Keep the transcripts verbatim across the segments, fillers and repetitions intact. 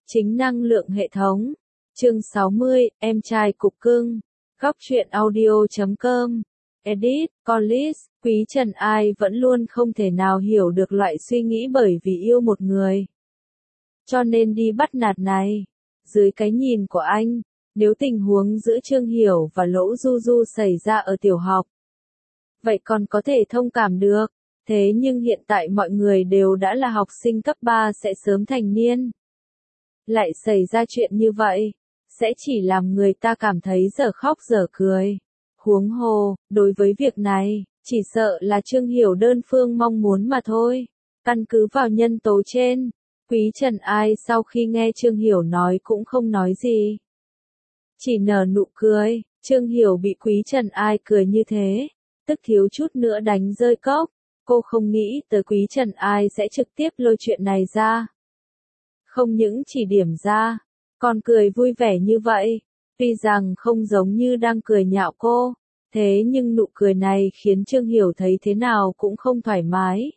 Chính năng lượng hệ thống. Chương sáu mươi, em trai cục cưng. Góc truyện audio chấm com. Edit, Collis, Quý Trần Ai vẫn luôn không thể nào hiểu được loại suy nghĩ bởi vì yêu một người, cho nên đi bắt nạt này. Dưới cái nhìn của anh, nếu tình huống giữa Trương Hiểu và Lỗ Du Du xảy ra ở tiểu học, vậy còn có thể thông cảm được. Thế nhưng hiện tại mọi người đều đã là học sinh cấp ba sẽ sớm thành niên. Lại xảy ra chuyện như vậy, sẽ chỉ làm người ta cảm thấy dở khóc dở cười. Huống hồ, đối với việc này, chỉ sợ là Trương Hiểu đơn phương mong muốn mà thôi. Căn cứ vào nhân tố trên, Quý Trần Ai sau khi nghe Trương Hiểu nói cũng không nói gì, chỉ nở nụ cười. Trương Hiểu bị Quý Trần Ai cười như thế, tức thiếu chút nữa đánh rơi cốc. Cô không nghĩ tới Quý Trần Ai sẽ trực tiếp lôi chuyện này ra. Không những chỉ điểm ra, còn cười vui vẻ như vậy. Tuy rằng không giống như đang cười nhạo cô, thế nhưng nụ cười này khiến Trương Hiểu thấy thế nào cũng không thoải mái.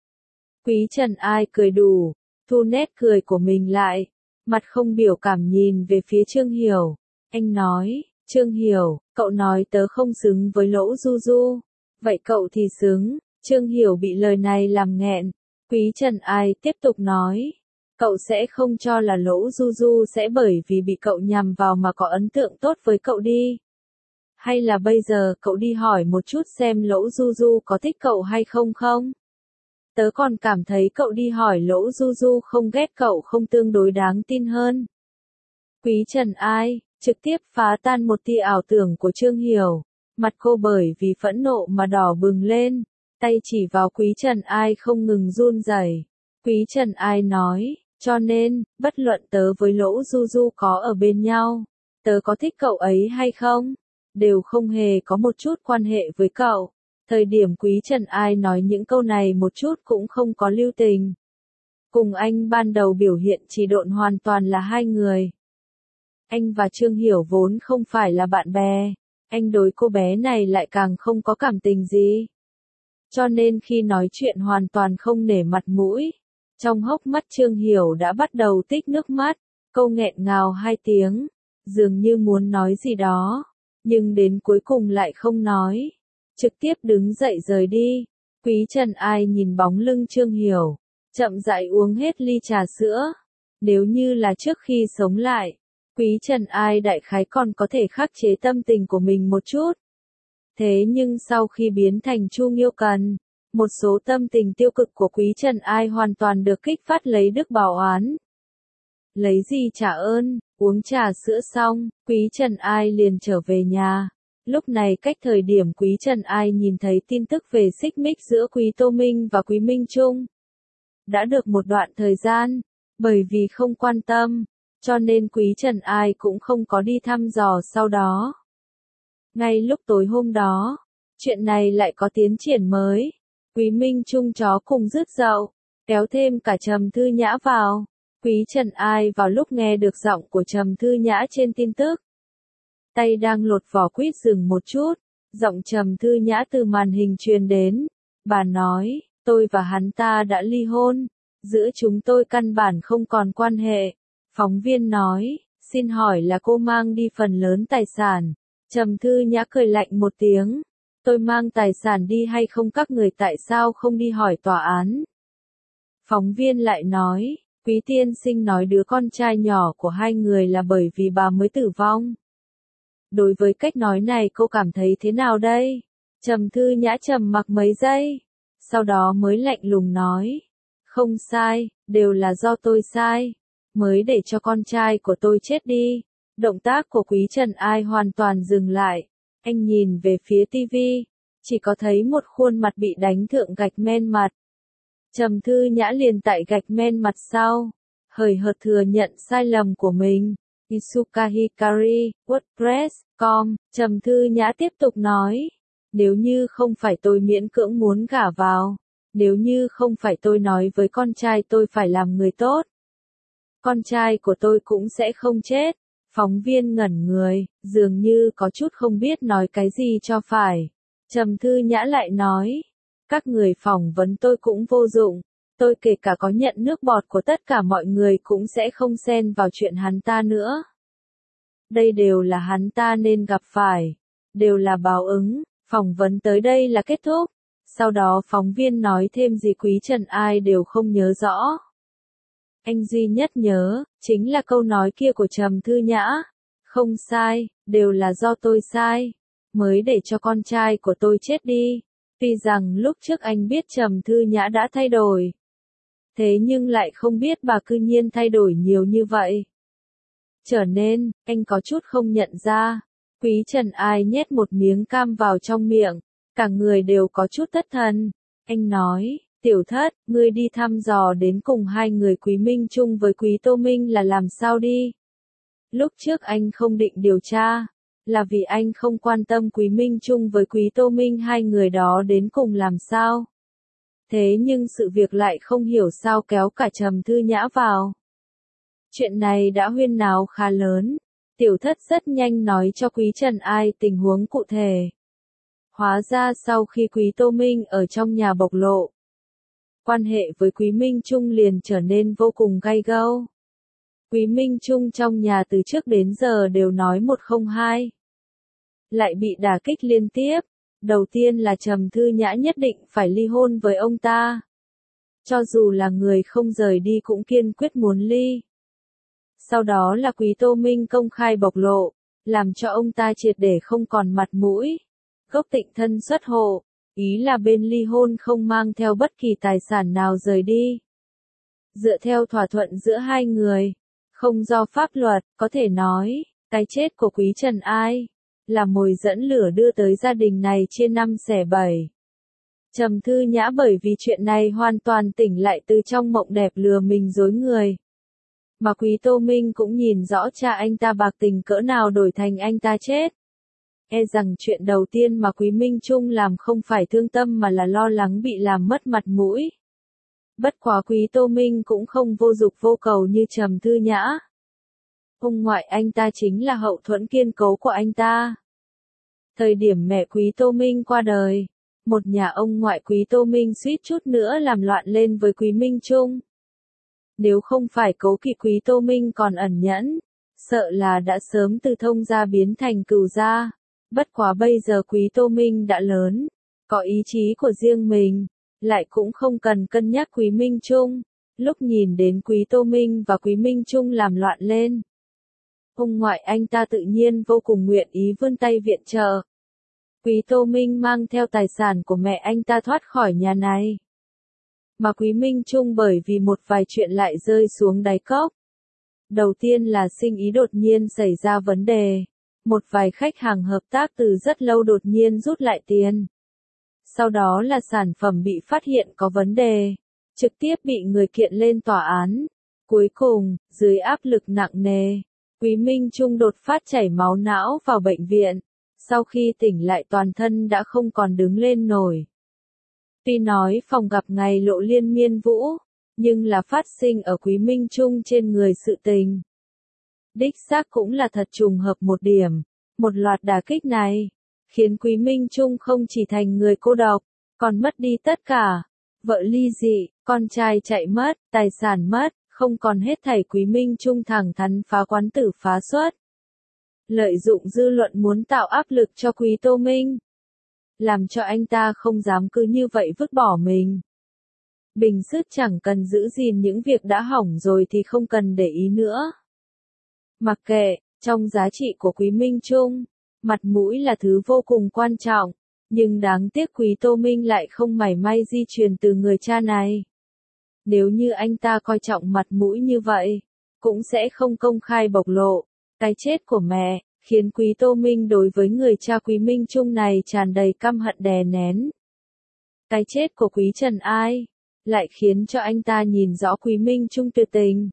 Quý Trần Ai cười đủ, thu nét cười của mình lại, mặt không biểu cảm nhìn về phía Trương Hiểu. Anh nói, Trương Hiểu, cậu nói tớ không xứng với Lỗ Du Du, vậy cậu thì xứng. Trương Hiểu bị lời này làm nghẹn. Quý Trần Ai tiếp tục nói, cậu sẽ không cho là Lỗ Du Du sẽ bởi vì bị cậu nhằm vào mà có ấn tượng tốt với cậu đi. Hay là bây giờ cậu đi hỏi một chút xem Lỗ Du Du có thích cậu hay không không? Tớ còn cảm thấy cậu đi hỏi Lỗ Du Du không ghét cậu không tương đối đáng tin hơn. Quý Trần Ai trực tiếp phá tan một tia ảo tưởng của Trương Hiểu. Mặt cô bởi vì phẫn nộ mà đỏ bừng lên, tay chỉ vào Quý Trần Ai không ngừng run rẩy. Quý Trần Ai nói, cho nên, bất luận tớ với Lỗ Du Du có ở bên nhau, tớ có thích cậu ấy hay không, đều không hề có một chút quan hệ với cậu. Thời điểm Quý Trần Ai nói những câu này một chút cũng không có lưu tình. Cùng anh ban đầu biểu hiện chỉ độn hoàn toàn là hai người. Anh và Trương Hiểu vốn không phải là bạn bè, anh đối cô bé này lại càng không có cảm tình gì. Cho nên khi nói chuyện hoàn toàn không nể mặt mũi. Trong hốc mắt Trương Hiểu đã bắt đầu tích nước mắt, câu nghẹn ngào hai tiếng, dường như muốn nói gì đó, nhưng đến cuối cùng lại không nói, trực tiếp đứng dậy rời đi. Quý Trần Ai nhìn bóng lưng Trương Hiểu, chậm rãi uống hết ly trà sữa. Nếu như là trước khi sống lại, Quý Trần Ai đại khái còn có thể khắc chế tâm tình của mình một chút. Thế nhưng sau khi biến thành Chu Nghiêu Cần, một số tâm tình tiêu cực của Quý Trần Ai hoàn toàn được kích phát lấy đức báo oán. Lấy gì trả ơn, uống trà sữa xong, Quý Trần Ai liền trở về nhà. Lúc này cách thời điểm Quý Trần Ai nhìn thấy tin tức về xích mích giữa Quý Tô Minh và Quý Minh Trung. Đã được một đoạn thời gian, bởi vì không quan tâm, cho nên Quý Trần Ai cũng không có đi thăm dò sau đó. Ngay lúc tối hôm đó, chuyện này lại có tiến triển mới. Quý Minh Trung chó cùng rứt dậu, kéo thêm cả Trầm Thư Nhã vào. Quý Trần Ai vào lúc nghe được giọng của Trầm Thư Nhã trên tin tức, tay đang lột vỏ quýt dừng một chút, giọng Trầm Thư Nhã từ màn hình truyền đến. Bà nói, tôi và hắn ta đã ly hôn, giữa chúng tôi căn bản không còn quan hệ. Phóng viên nói, xin hỏi là cô mang đi phần lớn tài sản. Trầm Thư Nhã cười lạnh một tiếng, tôi mang tài sản đi hay không các người tại sao không đi hỏi tòa án. Phóng viên lại nói, Quý tiên sinh nói đứa con trai nhỏ của hai người là bởi vì bà mới tử vong. Đối với cách nói này cô cảm thấy thế nào đây? Trầm Thư Nhã trầm mặc mấy giây, sau đó mới lạnh lùng nói, không sai, đều là do tôi sai, mới để cho con trai của tôi chết đi. Động tác của Quý Trần Ai hoàn toàn dừng lại, anh nhìn về phía tivi, chỉ có thấy một khuôn mặt bị đánh thượng gạch men mặt. Trầm Thư Nhã liền tại gạch men mặt sau, hời hợt thừa nhận sai lầm của mình. Isuka Hikari, WordPress chấm com, Trầm Thư Nhã tiếp tục nói, nếu như không phải tôi miễn cưỡng muốn gả vào, nếu như không phải tôi nói với con trai tôi phải làm người tốt, con trai của tôi cũng sẽ không chết. Phóng viên ngẩn người, dường như có chút không biết nói cái gì cho phải. Trầm Thư Nhã lại nói, các người phỏng vấn tôi cũng vô dụng, Tôi kể cả có nhận nước bọt của tất cả mọi người cũng sẽ không xen vào chuyện hắn ta nữa. Đây đều là hắn ta nên gặp phải. Đều là báo ứng. Phỏng vấn tới đây là kết thúc. Sau đó phóng viên nói thêm gì Quý Trần ai đều không nhớ rõ. Anh duy nhất nhớ, chính là câu nói kia của Trầm Thư Nhã. Không sai, đều là do tôi sai. Mới để cho con trai của tôi chết đi. Tuy rằng lúc trước anh biết Trầm Thư Nhã đã thay đổi. Thế nhưng lại không biết bà cư nhiên thay đổi nhiều như vậy. Trở nên, anh có chút không nhận ra. Quý Trần ai nhét một miếng cam vào trong miệng. Cả người đều có chút thất thần. Anh nói, tiểu thất, ngươi đi thăm dò đến cùng hai người Quý Minh Trung với Quý Tô Minh là làm sao đi. Lúc trước anh không định điều tra. Là vì anh không quan tâm Quý Minh Trung với Quý Tô Minh hai người đó đến cùng làm sao. Thế nhưng sự việc lại không hiểu sao kéo cả Trầm Thư Nhã vào. Chuyện này đã huyên náo khá lớn. Tiểu thất rất nhanh nói cho Quý Trần ai tình huống cụ thể. Hóa ra sau khi Quý Tô Minh ở trong nhà bộc lộ, quan hệ với Quý Minh Trung liền trở nên vô cùng gay gẫu. Quý Minh Trung trong nhà từ trước đến giờ đều nói một không hai. Lại bị đả kích liên tiếp. Đầu tiên là Trầm Thư Nhã nhất định phải ly hôn với ông ta. Cho dù là người không rời đi cũng kiên quyết muốn ly. Sau đó là Quý Tô Minh công khai bộc lộ, làm cho ông ta triệt để không còn mặt mũi. Gốc Tịnh thân xuất hộ, ý là bên ly hôn không mang theo bất kỳ tài sản nào rời đi. Dựa theo thỏa thuận giữa hai người, không do pháp luật, có thể nói, cái chết của Quý Trần ai là mồi dẫn lửa đưa tới gia đình này chia năm xẻ bảy. Trầm Thư Nhã bởi vì chuyện này hoàn toàn tỉnh lại từ trong mộng đẹp lừa mình dối người. Mà Quý Tô Minh cũng nhìn rõ cha anh ta bạc tình cỡ nào đổi thành anh ta chết. E rằng chuyện đầu tiên mà Quý Minh Trung làm không phải thương tâm mà là lo lắng bị làm mất mặt mũi. Bất quá Quý Tô Minh cũng không vô dục vô cầu như Trầm Thư Nhã. Ông ngoại anh ta chính là hậu thuẫn kiên cố của anh ta. Thời điểm mẹ Quý Tô Minh qua đời, một nhà ông ngoại Quý Tô Minh suýt chút nữa làm loạn lên với Quý Minh Trung. Nếu không phải cố kỵ Quý Tô Minh còn ẩn nhẫn, sợ là đã sớm từ thông gia biến thành cừu gia. Bất quá bây giờ Quý Tô Minh đã lớn, có ý chí của riêng mình, lại cũng không cần cân nhắc Quý Minh Trung. Lúc nhìn đến Quý Tô Minh và Quý Minh Trung làm loạn lên, ông ngoại anh ta tự nhiên vô cùng nguyện ý vươn tay viện trợ. Quý Tô Minh mang theo tài sản của mẹ anh ta thoát khỏi nhà này. Mà Quý Minh Trung bởi vì một vài chuyện lại rơi xuống đáy cốc. Đầu tiên là sinh ý đột nhiên xảy ra vấn đề. Một vài khách hàng hợp tác từ rất lâu đột nhiên rút lại tiền. Sau đó là sản phẩm bị phát hiện có vấn đề. Trực tiếp bị người kiện lên tòa án. Cuối cùng, dưới áp lực nặng nề, Quý Minh Trung đột phát chảy máu não vào bệnh viện. Sau khi tỉnh lại toàn thân đã không còn đứng lên nổi. Tuy nói phòng gặp ngày lộ liên miên vũ, nhưng là phát sinh ở Quý Minh Trung trên người sự tình. Đích xác cũng là thật trùng hợp một điểm. Một loạt đả kích này, khiến Quý Minh Trung không chỉ thành người cô độc, còn mất đi tất cả. Vợ ly dị, con trai chạy mất, tài sản mất, không còn hết thảy. Quý Minh Trung thẳng thắn phá quán tử phá xuất. Lợi dụng dư luận muốn tạo áp lực cho Quý Tô Minh. Làm cho anh ta không dám cứ như vậy vứt bỏ mình. Bình sức chẳng cần giữ gìn những việc đã hỏng rồi thì không cần để ý nữa. Mặc kệ, trong giá trị của Quý Minh Trung, mặt mũi là thứ vô cùng quan trọng, nhưng đáng tiếc Quý Tô Minh lại không mảy may di truyền từ người cha này. Nếu như anh ta coi trọng mặt mũi như vậy, cũng sẽ không công khai bộc lộ. Cái chết của mẹ, khiến Quý Tô Minh đối với người cha Quý Minh Trung này tràn đầy căm hận đè nén. Cái chết của Quý Trần ai, lại khiến cho anh ta nhìn rõ Quý Minh Trung tuyệt tình.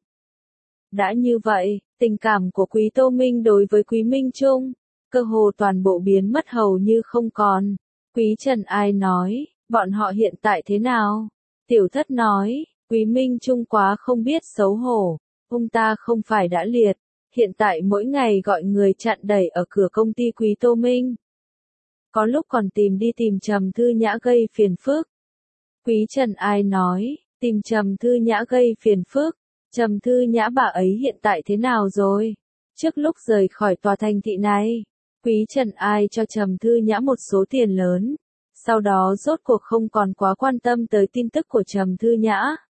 Đã như vậy, tình cảm của Quý Tô Minh đối với Quý Minh Trung, cơ hồ toàn bộ biến mất hầu như không còn. Quý Trần ai nói, bọn họ hiện tại thế nào? Tiểu thất nói, Quý Minh Trung quá không biết xấu hổ, ông ta không phải đã liệt, hiện tại mỗi ngày gọi người chặn đẩy ở cửa công ty Quý Tô Minh. Có lúc còn tìm đi tìm Trầm Thư Nhã gây phiền phức. Quý Trần ai nói, tìm Trầm Thư Nhã gây phiền phức. Trầm Thư Nhã bà ấy hiện tại thế nào rồi? Trước lúc rời khỏi tòa thành thị này, Quý Trần Ai cho Trầm Thư Nhã một số tiền lớn. Sau đó rốt cuộc không còn quá quan tâm tới tin tức của Trầm Thư Nhã.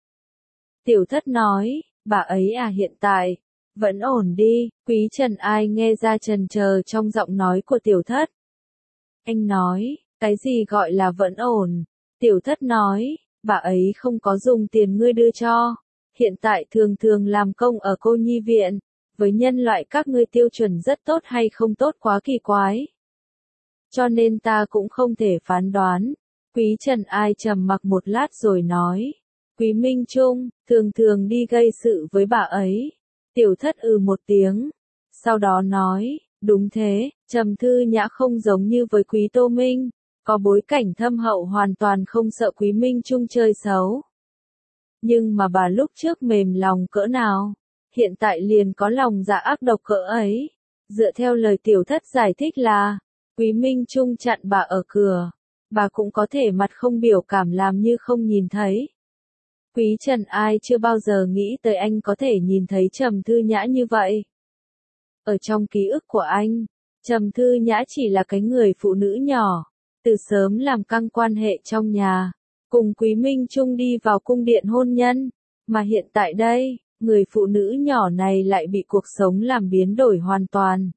Tiểu Thất nói, bà ấy à hiện tại, vẫn ổn đi. Quý Trần Ai nghe ra chần chờ trong giọng nói của Tiểu Thất. Anh nói, cái gì gọi là vẫn ổn? Tiểu Thất nói, bà ấy không có dùng tiền ngươi đưa cho. Hiện tại thường thường làm công ở cô nhi viện. Với nhân loại các ngươi tiêu chuẩn rất tốt hay không tốt quá kỳ quái. Cho nên ta cũng không thể phán đoán. Quý Trần Ai trầm mặc một lát rồi nói. Quý Minh Trung, thường thường đi gây sự với bà ấy. Tiểu Thất ừ một tiếng. Sau đó nói, đúng thế, Trầm Thư Nhã không giống như với Quý Tô Minh. Có bối cảnh thâm hậu hoàn toàn không sợ Quý Minh Trung chơi xấu. Nhưng mà bà lúc trước mềm lòng cỡ nào, hiện tại liền có lòng dạ ác độc cỡ ấy. Dựa theo lời Tiểu Thất giải thích là, Quý Minh Trung chặn bà ở cửa, bà cũng có thể mặt không biểu cảm làm như không nhìn thấy. Quý Trần Ai chưa bao giờ nghĩ tới anh có thể nhìn thấy Trầm Thư Nhã như vậy. Ở trong ký ức của anh, Trầm Thư Nhã chỉ là cái người phụ nữ nhỏ, từ sớm làm căng quan hệ trong nhà, cùng Quý Minh Trung đi vào cung điện hôn nhân, mà hiện tại đây, người phụ nữ nhỏ này lại bị cuộc sống làm biến đổi hoàn toàn.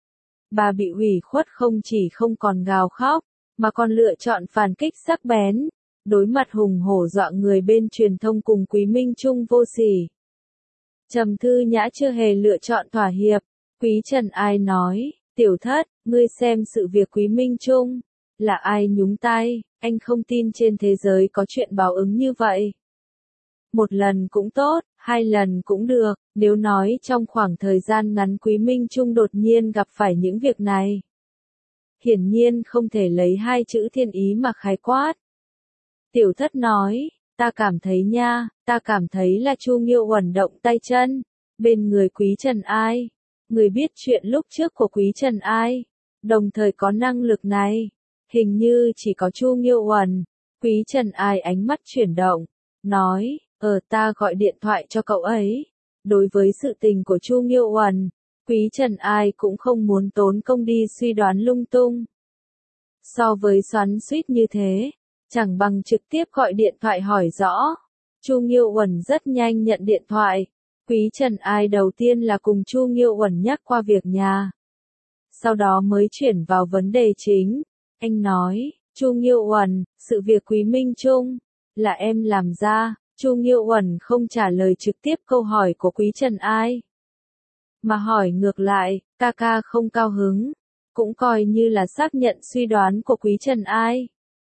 Bà bị ủy khuất không chỉ không còn gào khóc, mà còn lựa chọn phản kích sắc bén, đối mặt hùng hổ dọa người bên truyền thông cùng Quý Minh Trung vô sỉ. Trầm Thư Nhã chưa hề lựa chọn thỏa hiệp. Quý Trần Ai nói, Tiểu Thất, ngươi xem sự việc Quý Minh Trung, là ai nhúng tay, anh không tin trên thế giới có chuyện báo ứng như vậy. Một lần cũng tốt, hai lần cũng được, nếu nói trong khoảng thời gian ngắn Quý Minh Trung đột nhiên gặp phải những việc này. Hiển nhiên không thể lấy hai chữ thiên ý mà khái quát. Tiểu Thất nói, ta cảm thấy nha, ta cảm thấy là Chu Nghiêu Uẩn động tay chân, bên người Quý Trần Ai. Người biết chuyện lúc trước của Quý Trần Ai, đồng thời có năng lực này, hình như chỉ có Chu Nghiêu Uẩn. Quý Trần Ai ánh mắt chuyển động, nói, ờ ta gọi điện thoại cho cậu ấy. Đối với sự tình của Chu Nghiêu Uẩn, Quý Trần Ai cũng không muốn tốn công đi suy đoán lung tung. So với xoắn xuýt như thế, chẳng bằng trực tiếp gọi điện thoại hỏi rõ. Chu Nghiêu Uẩn rất nhanh nhận điện thoại. Quý Trần Ai đầu tiên là cùng Chu Nghiêu Uẩn nhắc qua việc nhà. Sau đó mới chuyển vào vấn đề chính. Anh nói, Chu Nghiêu Uẩn, sự việc Quý Minh Trung, là em làm ra. Chu Nghiêu Uẩn không trả lời trực tiếp câu hỏi của Quý Trần Ai, mà hỏi ngược lại, ca ca không cao hứng, cũng coi như là xác nhận suy đoán của Quý Trần Ai.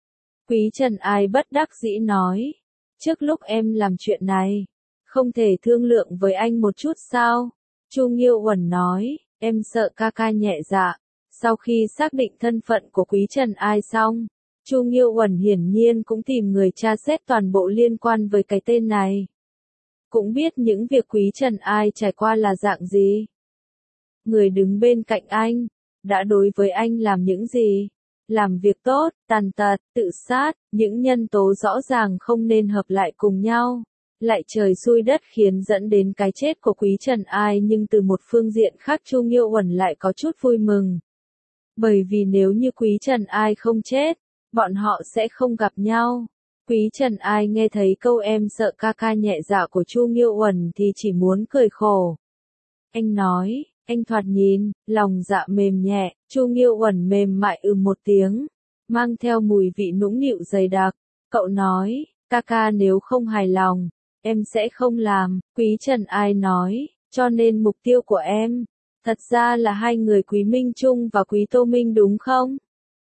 Quý Trần Ai bất đắc dĩ nói, trước lúc em làm chuyện này, không thể thương lượng với anh một chút sao? Chu Nghiêu Uẩn nói, em sợ ca ca nhẹ dạ. Sau khi xác định thân phận của Quý Trần Ai xong, Chu Nghiêu Uẩn hiển nhiên cũng tìm người tra xét toàn bộ liên quan với cái tên này. Cũng biết những việc Quý Trần Ai trải qua là dạng gì. Người đứng bên cạnh anh, đã đối với anh làm những gì? Làm việc tốt, tàn tật, tự sát, những nhân tố rõ ràng không nên hợp lại cùng nhau. Lại trời xui đất khiến dẫn đến cái chết của Quý Trần Ai, nhưng từ một phương diện khác Chu Nghiêu Uẩn lại có chút vui mừng. Bởi vì nếu như Quý Trần Ai không chết, bọn họ sẽ không gặp nhau. Quý Trần Ai nghe thấy câu em sợ ca ca nhẹ dạ của Chu Nghiêu Uẩn thì chỉ muốn cười khổ. Anh nói, anh thoạt nhìn, lòng dạ mềm nhẹ. Chu Nghiêu Uẩn mềm mại ừ một tiếng, mang theo mùi vị nũng nịu dày đặc. Cậu nói, ca ca nếu không hài lòng, em sẽ không làm. Quý Trần Ai nói, cho nên mục tiêu của em, thật ra là hai người Quý Minh Trung và Quý Tô Minh đúng không?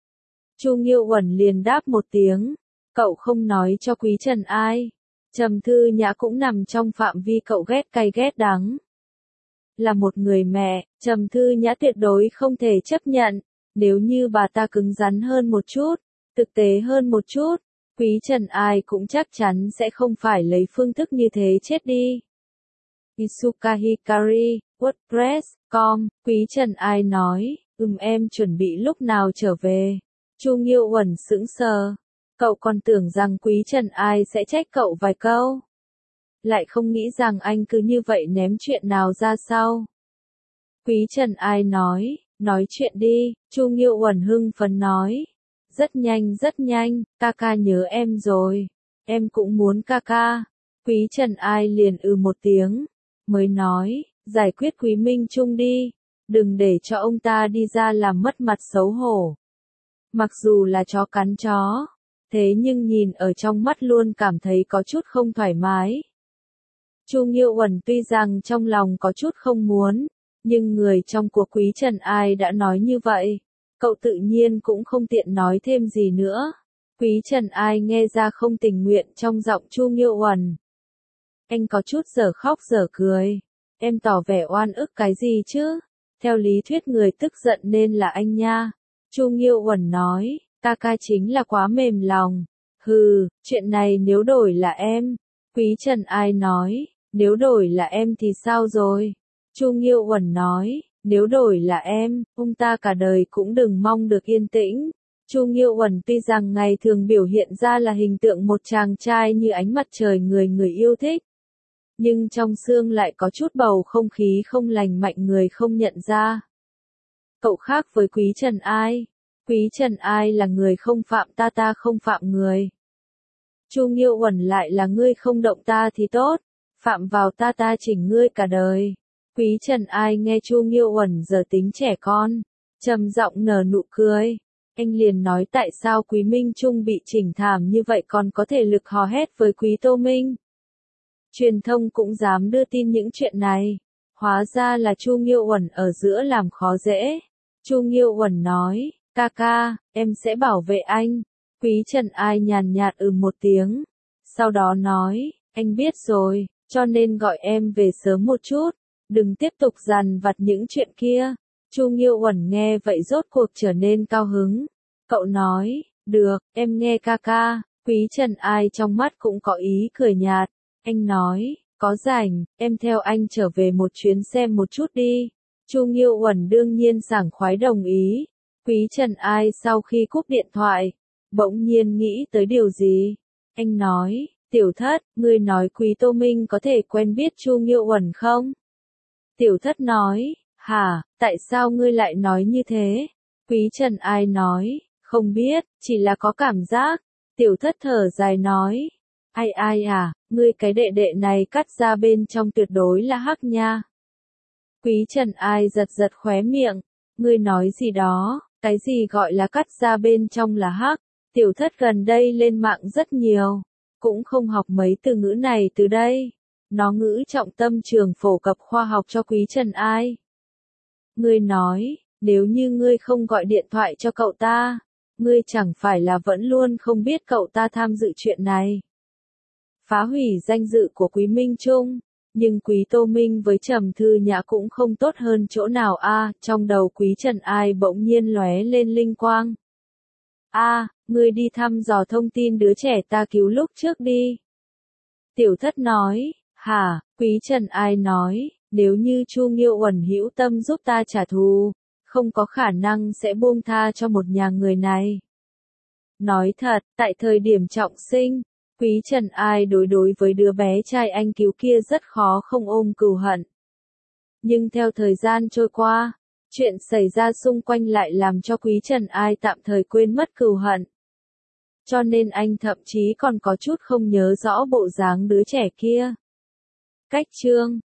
Chu Nghiêu Uẩn liền đáp một tiếng, cậu không nói cho Quý Trần Ai. Trầm Thư Nhã cũng nằm trong phạm vi cậu ghét cay ghét đắng. Là một người mẹ, Trầm Thư Nhã tuyệt đối không thể chấp nhận, nếu như bà ta cứng rắn hơn một chút, thực tế hơn một chút, Quý Trần Ai cũng chắc chắn sẽ không phải lấy phương thức như thế chết đi. Isuka Hikari, WordPress chấm com, Quý Trần Ai nói, ừm em chuẩn bị lúc nào trở về. Chu Nghiêu Uẩn sững sờ. Cậu còn tưởng rằng Quý Trần Ai sẽ trách cậu vài câu. lại không nghĩ rằng anh cứ như vậy ném chuyện nào ra sau. Quý Trần Ai nói, nói chuyện đi, Chu Nghiêu Uẩn hưng phấn nói. Rất nhanh rất nhanh, ca ca nhớ em rồi, em cũng muốn ca ca. Quý Trần Ai liền ừ một tiếng, mới nói, giải quyết Quý Minh Trung đi, đừng để cho ông ta đi ra làm mất mặt xấu hổ. Mặc dù là chó cắn chó, thế nhưng nhìn ở trong mắt luôn cảm thấy có chút không thoải mái. Chu Nghiêu Uẩn tuy rằng trong lòng có chút không muốn, nhưng người trong cuộc Quý Trần Ai đã nói như vậy, cậu tự nhiên cũng không tiện nói thêm gì nữa. Quý Trần Ai nghe ra không tình nguyện trong giọng Chu Nghiêu Uẩn. Anh có chút dở khóc dở cười, em tỏ vẻ oan ức cái gì chứ, theo lý thuyết người tức giận nên là anh nha. Chu Nghiêu Uẩn nói, ca ca chính là quá mềm lòng. Hừ, chuyện này nếu đổi là em. Quý Trần Ai nói, nếu đổi là em thì sao rồi? Chu Nghiêu Uẩn nói, nếu đổi là em, ông ta cả đời cũng đừng mong được yên tĩnh. Chu Nghiêu Uẩn tuy rằng ngày thường biểu hiện ra là hình tượng một chàng trai như ánh mặt trời người người yêu thích, nhưng trong xương lại có chút bầu không khí không lành mạnh người không nhận ra. Cậu khác với Quý Trần Ai. Quý Trần Ai là người không phạm ta ta không phạm người. Chu Nghiêu Uẩn lại là ngươi không động ta thì tốt, phạm vào ta ta chỉnh ngươi cả đời. Quý Trần Ai nghe Chu Nghiêu Uẩn giờ tính trẻ con, trầm giọng nở nụ cười. Anh liền nói tại sao Quý Minh Trung bị chỉnh thảm như vậy còn có thể lực hò hét với Quý Tô Minh. Truyền thông cũng dám đưa tin những chuyện này. Hóa ra là Chu Nghiêu Uẩn ở giữa làm khó dễ. Chu Nghiêu Uẩn nói, ca ca, em sẽ bảo vệ anh. Quý Trần Ai nhàn nhạt ừ một tiếng. Sau đó nói, anh biết rồi, cho nên gọi em về sớm một chút. Đừng tiếp tục dằn vặt những chuyện kia. Chu Nghiêu Uẩn nghe vậy rốt cuộc trở nên cao hứng. Cậu nói, được, em nghe ca ca. Quý Trần Ai trong mắt cũng có ý cười nhạt. Anh nói, có rảnh, em theo anh trở về một chuyến xem một chút đi. Chu Nghiêu Uẩn đương nhiên sảng khoái đồng ý. Quý Trần Ai sau khi cúp điện thoại, bỗng nhiên nghĩ tới điều gì. Anh nói, tiểu thất, ngươi nói Quý Tô Minh có thể quen biết Chu Nghiêu Uẩn không? Tiểu thất nói, hả, tại sao ngươi lại nói như thế? Quý Trần Ai nói, không biết, chỉ là có cảm giác. Tiểu thất thở dài nói, ai ai à, ngươi cái đệ đệ này cắt ra bên trong tuyệt đối là hắc nha. Quý Trần Ai giật giật khóe miệng, ngươi nói gì đó, cái gì gọi là cắt ra bên trong là hắc? Tiểu thất gần đây lên mạng rất nhiều, cũng không học mấy từ ngữ này từ đây. Nó ngữ trọng tâm trường phổ cập khoa học cho Quý Trần Ai. Ngươi nói, nếu như ngươi không gọi điện thoại cho cậu ta, ngươi chẳng phải là vẫn luôn không biết cậu ta tham dự chuyện này. Phá hủy danh dự của Quý Minh Trung, nhưng Quý Tô Minh với Trầm Thư Nhã cũng không tốt hơn chỗ nào a. À, trong đầu Quý Trần Ai bỗng nhiên lóe lên linh quang. A, à, ngươi đi thăm dò thông tin đứa trẻ ta cứu lúc trước đi. Tiểu thất nói, hả, Quý Trần Ai nói, nếu như Chu Nghiêu Uẩn hữu tâm giúp ta trả thù, không có khả năng sẽ buông tha cho một nhà người này. Nói thật, tại thời điểm trọng sinh, Quý Trần Ai đối đối với đứa bé trai anh cứu kia rất khó không ôm cừu hận. Nhưng theo thời gian trôi qua, chuyện xảy ra xung quanh lại làm cho Quý Trần Ai tạm thời quên mất cừu hận. Cho nên anh thậm chí còn có chút không nhớ rõ bộ dáng đứa trẻ kia. Cách chương